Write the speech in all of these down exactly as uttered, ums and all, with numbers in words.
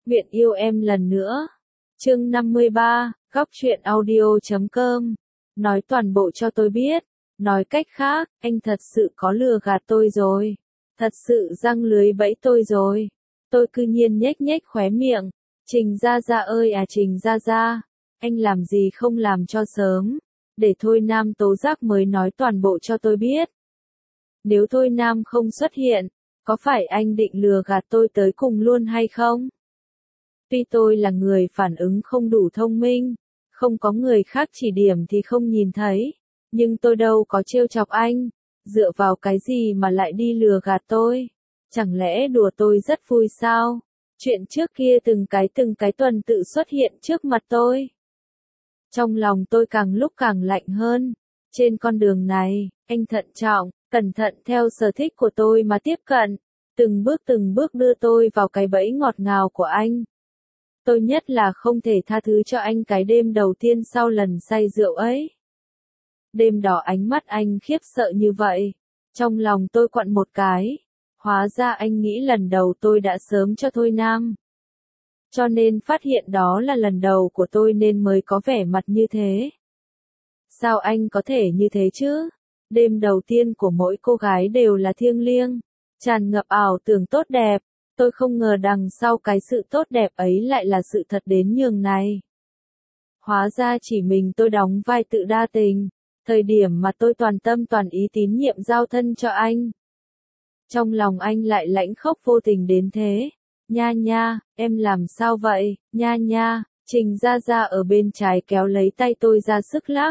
Nguyện yêu em lần nữa. Chương năm mươi ba, góc truyện audio chấm com. Nói toàn bộ cho tôi biết. Nói cách khác, anh thật sự có lừa gạt tôi rồi. Thật sự giăng lưới bẫy tôi rồi. Tôi cư nhiên nhếch nhếch khóe miệng. Trình Gia Gia ơi à Trình Gia Gia. Anh làm gì không làm cho sớm. Để Thôi Nam tố giác mới nói toàn bộ cho tôi biết. Nếu Thôi Nam không xuất hiện, có phải anh định lừa gạt tôi tới cùng luôn hay không? Tuy tôi là người phản ứng không đủ thông minh, không có người khác chỉ điểm thì không nhìn thấy, nhưng tôi đâu có trêu chọc anh, dựa vào cái gì mà lại đi lừa gạt tôi? Chẳng lẽ đùa tôi rất vui sao? Chuyện trước kia từng cái từng cái tuần tự xuất hiện trước mặt tôi. Trong lòng tôi càng lúc càng lạnh hơn. Trên con đường này, anh thận trọng, cẩn thận theo sở thích của tôi mà tiếp cận, từng bước từng bước đưa tôi vào cái bẫy ngọt ngào của anh. Tôi nhất là không thể tha thứ cho anh cái đêm đầu tiên sau lần say rượu ấy. Đêm đó ánh mắt anh khiếp sợ như vậy. Trong lòng tôi quặn một cái. Hóa ra anh nghĩ lần đầu tôi đã sớm cho Thôi Nam. Cho nên phát hiện đó là lần đầu của tôi nên mới có vẻ mặt như thế. Sao anh có thể như thế chứ? Đêm đầu tiên của mỗi cô gái đều là thiêng liêng, tràn ngập ảo tưởng tốt đẹp. Tôi không ngờ đằng sau cái sự tốt đẹp ấy lại là sự thật đến nhường này. Hóa ra chỉ mình tôi đóng vai tự đa tình, thời điểm mà tôi toàn tâm toàn ý tín nhiệm giao thân cho anh. Trong lòng anh lại lãnh khốc vô tình đến thế. Nha nha, em làm sao vậy, nha nha, Trình Gia Gia ở bên trái kéo lấy tay tôi ra sức lắc.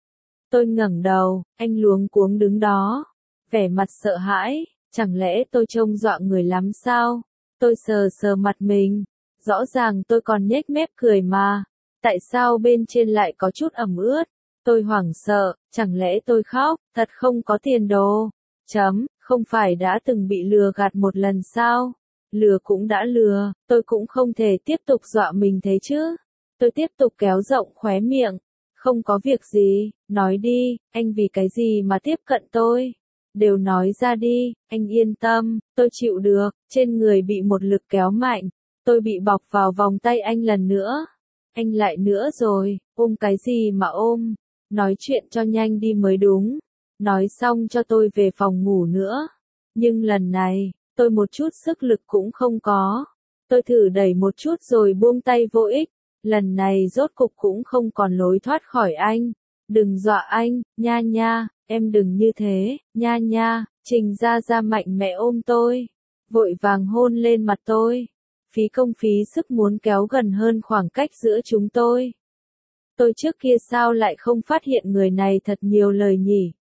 Tôi ngẩng đầu, anh luống cuống đứng đó, vẻ mặt sợ hãi, chẳng lẽ tôi trông dọa người lắm sao? Tôi sờ sờ mặt mình, rõ ràng tôi còn nhếch mép cười mà, tại sao bên trên lại có chút ẩm ướt? Tôi hoảng sợ, chẳng lẽ tôi khóc, thật không có tiền đồ. Chấm, không phải đã từng bị lừa gạt một lần sao? Lừa cũng đã lừa, tôi cũng không thể tiếp tục dọa mình thế chứ. Tôi tiếp tục kéo rộng khóe miệng, không có việc gì, nói đi, anh vì cái gì mà tiếp cận tôi? Đều nói ra đi, anh yên tâm, tôi chịu được. Trên người bị một lực kéo mạnh, tôi bị bọc vào vòng tay anh lần nữa. Anh lại nữa rồi, ôm cái gì mà ôm, nói chuyện cho nhanh đi mới đúng. Nói xong cho tôi về phòng ngủ nữa. Nhưng lần này, tôi một chút sức lực cũng không có. Tôi thử đẩy một chút rồi buông tay vô ích. Lần này rốt cục cũng không còn lối thoát khỏi anh. Đừng dọa anh, nha nha, em đừng như thế, nha nha. Trình Gia Gia mạnh mẽ ôm tôi, vội vàng hôn lên mặt tôi. Phí công phí sức muốn kéo gần hơn khoảng cách giữa chúng tôi. Tôi trước kia sao lại không phát hiện người này thật nhiều lời nhỉ?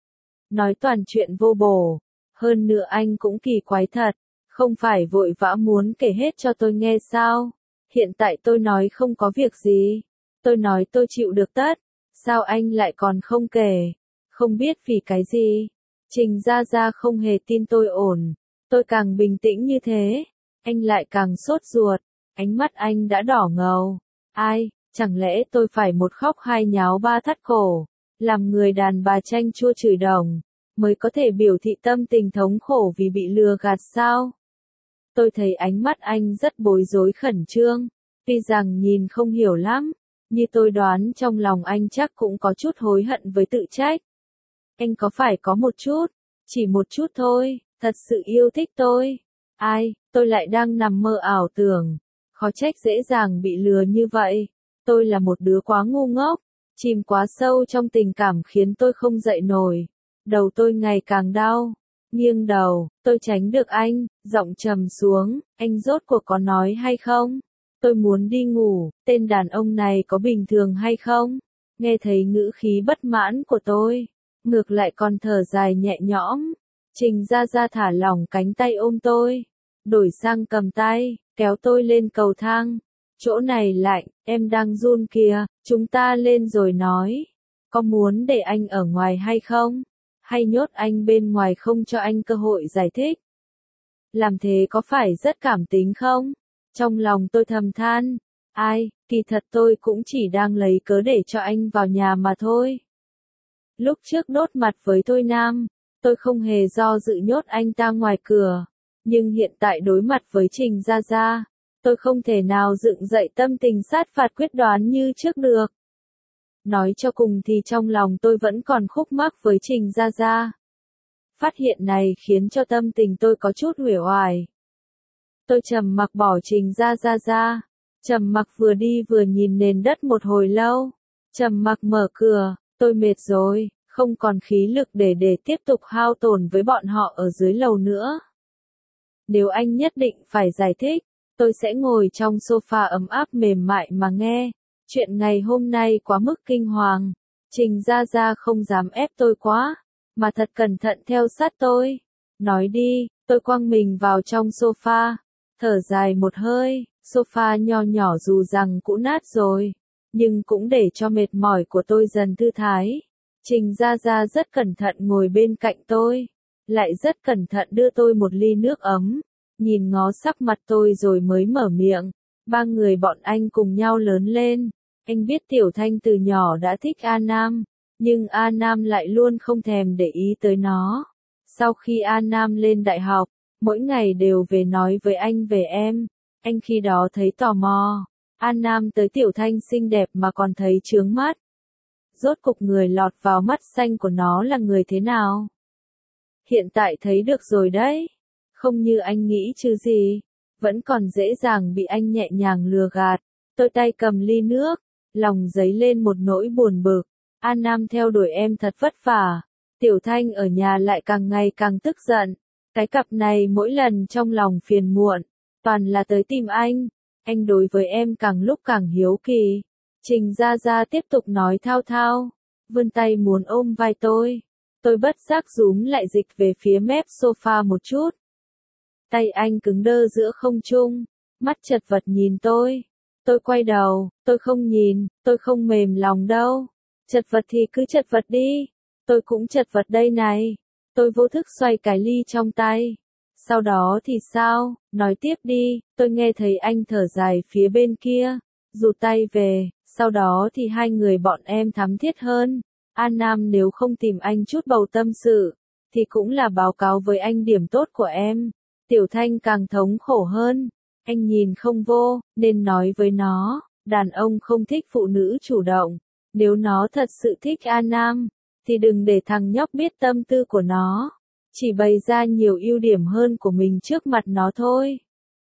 Nói toàn chuyện vô bổ. Hơn nữa anh cũng kỳ quái thật, không phải vội vã muốn kể hết cho tôi nghe sao? Hiện tại tôi nói không có việc gì. Tôi nói tôi chịu được tất. Sao anh lại còn không kể? Không biết vì cái gì? Trình Gia Gia không hề tin tôi ổn. Tôi càng bình tĩnh như thế, anh lại càng sốt ruột. Ánh mắt anh đã đỏ ngầu. Ai, chẳng lẽ tôi phải một khóc hai nháo ba thắt cổ, làm người đàn bà chanh chua chửi đồng, mới có thể biểu thị tâm tình thống khổ vì bị lừa gạt sao? Tôi thấy ánh mắt anh rất bối rối khẩn trương, tuy rằng nhìn không hiểu lắm, như tôi đoán trong lòng anh chắc cũng có chút hối hận với tự trách. Anh có phải có một chút, chỉ một chút thôi, thật sự yêu thích tôi. Ai, tôi lại đang nằm mơ ảo tưởng, khó trách dễ dàng bị lừa như vậy. Tôi là một đứa quá ngu ngốc, chìm quá sâu trong tình cảm khiến tôi không dậy nổi. Đầu tôi ngày càng đau, nghiêng đầu, tôi tránh được anh, giọng trầm xuống, anh rốt cuộc có nói hay không? Tôi muốn đi ngủ, tên đàn ông này có bình thường hay không? Nghe thấy ngữ khí bất mãn của tôi, ngược lại còn thở dài nhẹ nhõm. Trình Gia Gia thả lỏng cánh tay ôm tôi, đổi sang cầm tay, kéo tôi lên cầu thang. Chỗ này lạnh, em đang run kìa, chúng ta lên rồi nói. Có muốn để anh ở ngoài hay không? Hay nhốt anh bên ngoài không cho anh cơ hội giải thích? Làm thế có phải rất cảm tính không? Trong lòng tôi thầm than, ai, kỳ thật tôi cũng chỉ đang lấy cớ để cho anh vào nhà mà thôi. Lúc trước đốt mặt với Thôi Nam, tôi không hề do dự nhốt anh ta ngoài cửa, nhưng hiện tại đối mặt với Trình Gia Gia, Tôi không thể nào dựng dậy tâm tình sát phạt quyết đoán như trước được. Nói cho cùng thì trong lòng tôi vẫn còn khúc mắc với Trình Gia Gia. Phát hiện này khiến cho tâm tình tôi có chút uể oải. Tôi trầm mặc bỏ Trình Gia Gia ra. Trầm mặc vừa đi vừa nhìn nền đất một hồi lâu. Trầm mặc mở cửa, tôi mệt rồi, không còn khí lực để để tiếp tục hao tổn với bọn họ ở dưới lầu nữa. Nếu anh nhất định phải giải thích, tôi sẽ ngồi trong sofa ấm áp mềm mại mà nghe. Chuyện ngày hôm nay quá mức kinh hoàng. Trình Gia Gia không dám ép tôi quá, mà thật cẩn thận theo sát tôi. Nói đi, tôi quăng mình vào trong sofa, thở dài một hơi. Sofa nho nhỏ dù rằng cũ nát rồi, nhưng cũng để cho mệt mỏi của tôi dần thư thái. Trình Gia Gia rất cẩn thận ngồi bên cạnh tôi, lại rất cẩn thận đưa tôi một ly nước ấm, nhìn ngó sắc mặt tôi rồi mới mở miệng. Ba người bọn anh cùng nhau lớn lên. Anh biết Tiểu Thanh từ nhỏ đã thích A Nam, nhưng A Nam lại luôn không thèm để ý tới nó. Sau khi A Nam lên đại học, mỗi ngày đều về nói với anh về em. Anh khi đó thấy tò mò. A Nam tới Tiểu Thanh xinh đẹp mà còn thấy chướng mắt. Rốt cục người lọt vào mắt xanh của nó là người thế nào? Hiện tại thấy được rồi đấy. Không như anh nghĩ chứ gì. Vẫn còn dễ dàng bị anh nhẹ nhàng lừa gạt. Tôi tay cầm ly nước, lòng dấy lên một nỗi buồn bực. A Nam theo đuổi em thật vất vả. Tiểu Thanh ở nhà lại càng ngày càng tức giận. Cái cặp này mỗi lần trong lòng phiền muộn, toàn là tới tìm anh. Anh đối với em càng lúc càng hiếu kỳ. Trình Gia Gia tiếp tục nói thao thao, vươn tay muốn ôm vai tôi. Tôi bất giác rúm lại dịch về phía mép sofa một chút. Tay anh cứng đơ giữa không trung, mắt chật vật nhìn tôi. Tôi quay đầu, tôi không nhìn, tôi không mềm lòng đâu. Chật vật thì cứ chật vật đi, tôi cũng chật vật đây này. Tôi vô thức xoay cái ly trong tay. Sau đó thì sao, nói tiếp đi. Tôi nghe thấy anh thở dài phía bên kia, rụt tay về. Sau đó thì hai người bọn em thắm thiết hơn. An Nam nếu không tìm anh chút bầu tâm sự, thì cũng là báo cáo với anh điểm tốt của em. Tiểu Thanh càng thống khổ hơn. Anh nhìn không vô, nên nói với nó, đàn ông không thích phụ nữ chủ động. Nếu nó thật sự thích An Nam, thì đừng để thằng nhóc biết tâm tư của nó. Chỉ bày ra nhiều ưu điểm hơn của mình trước mặt nó thôi.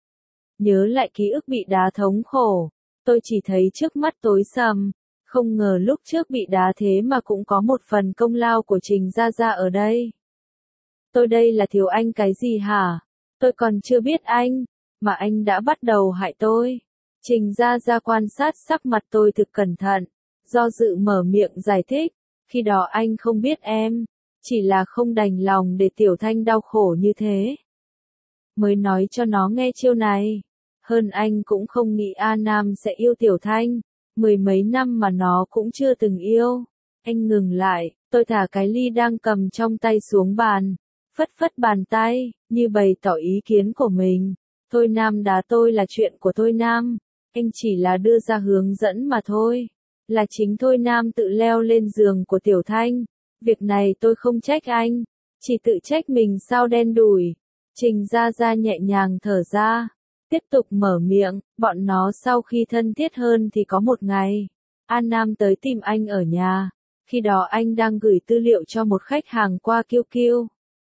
Nhớ lại ký ức bị đá thống khổ, tôi chỉ thấy trước mắt tối sầm. Không ngờ lúc trước bị đá thế mà cũng có một phần công lao của Trình Gia Gia ở đây. Tôi đây là thiếu anh cái gì hả? Tôi còn chưa biết anh, mà anh đã bắt đầu hại tôi. Trình Gia Gia quan sát sắc mặt tôi thực cẩn thận, do dự mở miệng giải thích. Khi đó anh không biết em, chỉ là không đành lòng để Tiểu Thanh đau khổ như thế. Mới nói cho nó nghe chiêu này. Hơn anh cũng không nghĩ A Nam sẽ yêu Tiểu Thanh. Mười mấy năm mà nó cũng chưa từng yêu. Anh ngừng lại, tôi thả cái ly đang cầm trong tay xuống bàn. Phất phất bàn tay, như bày tỏ ý kiến của mình. Thôi Nam đá tôi là chuyện của Thôi Nam. Anh chỉ là đưa ra hướng dẫn mà thôi. Là chính Thôi Nam tự leo lên giường của Tiểu Thanh. Việc này tôi không trách anh. Chỉ tự trách mình sao đen đủi. Trình Gia Gia nhẹ nhàng thở ra. Tiếp tục mở miệng, bọn nó sau khi thân thiết hơn thì có một ngày. An Nam tới tìm anh ở nhà. Khi đó anh đang gửi tư liệu cho một khách hàng qua Q Q.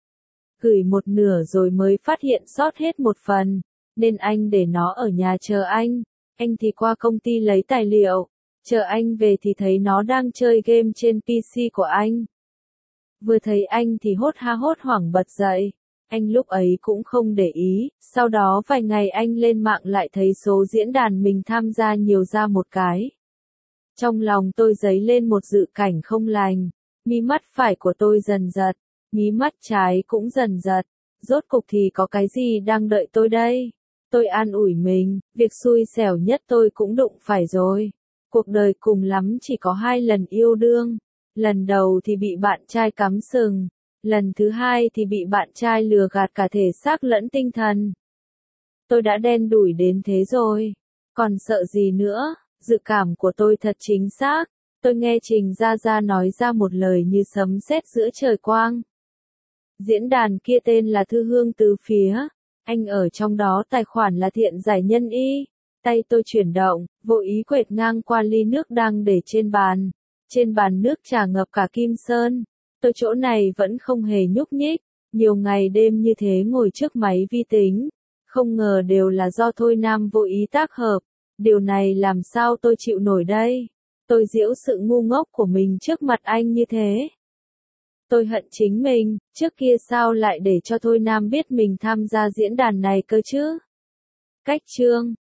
Gửi một nửa rồi mới phát hiện sót hết một phần. Nên anh để nó ở nhà chờ anh. Anh thì qua công ty lấy tài liệu. Chờ anh về thì thấy nó đang chơi game trên P C của anh. Vừa thấy anh thì hốt ha hốt hoảng bật dậy. Anh lúc ấy cũng không để ý, sau đó vài ngày anh lên mạng lại thấy số diễn đàn mình tham gia nhiều ra một cái. Trong lòng tôi dấy lên một dự cảnh không lành, mí mắt phải của tôi dần giật, mí mắt trái cũng dần giật, rốt cục thì có cái gì đang đợi tôi đây? Tôi an ủi mình, việc xui xẻo nhất tôi cũng đụng phải rồi. Cuộc đời cùng lắm chỉ có hai lần yêu đương, lần đầu thì bị bạn trai cắm sừng. Lần thứ hai thì bị bạn trai lừa gạt cả thể xác lẫn tinh thần. Tôi đã đen đủi đến thế rồi. Còn sợ gì nữa, dự cảm của tôi thật chính xác. Tôi nghe Trình Gia Gia nói ra một lời như sấm sét giữa trời quang. Diễn đàn kia tên là Thư Hương Tứ Phía. Anh ở trong đó tài khoản là Thiện Giải Nhân Y. Tay tôi chuyển động, vô ý quệt ngang qua ly nước đang để trên bàn. Trên bàn nước trà ngập cả kim sơn. Tôi chỗ này vẫn không hề nhúc nhích. Nhiều ngày đêm như thế ngồi trước máy vi tính. Không ngờ đều là do Thôi Nam vô ý tác hợp. Điều này làm sao tôi chịu nổi đây? Tôi giễu sự ngu ngốc của mình trước mặt anh như thế. Tôi hận chính mình, trước kia sao lại để cho Thôi Nam biết mình tham gia diễn đàn này cơ chứ? Cách chương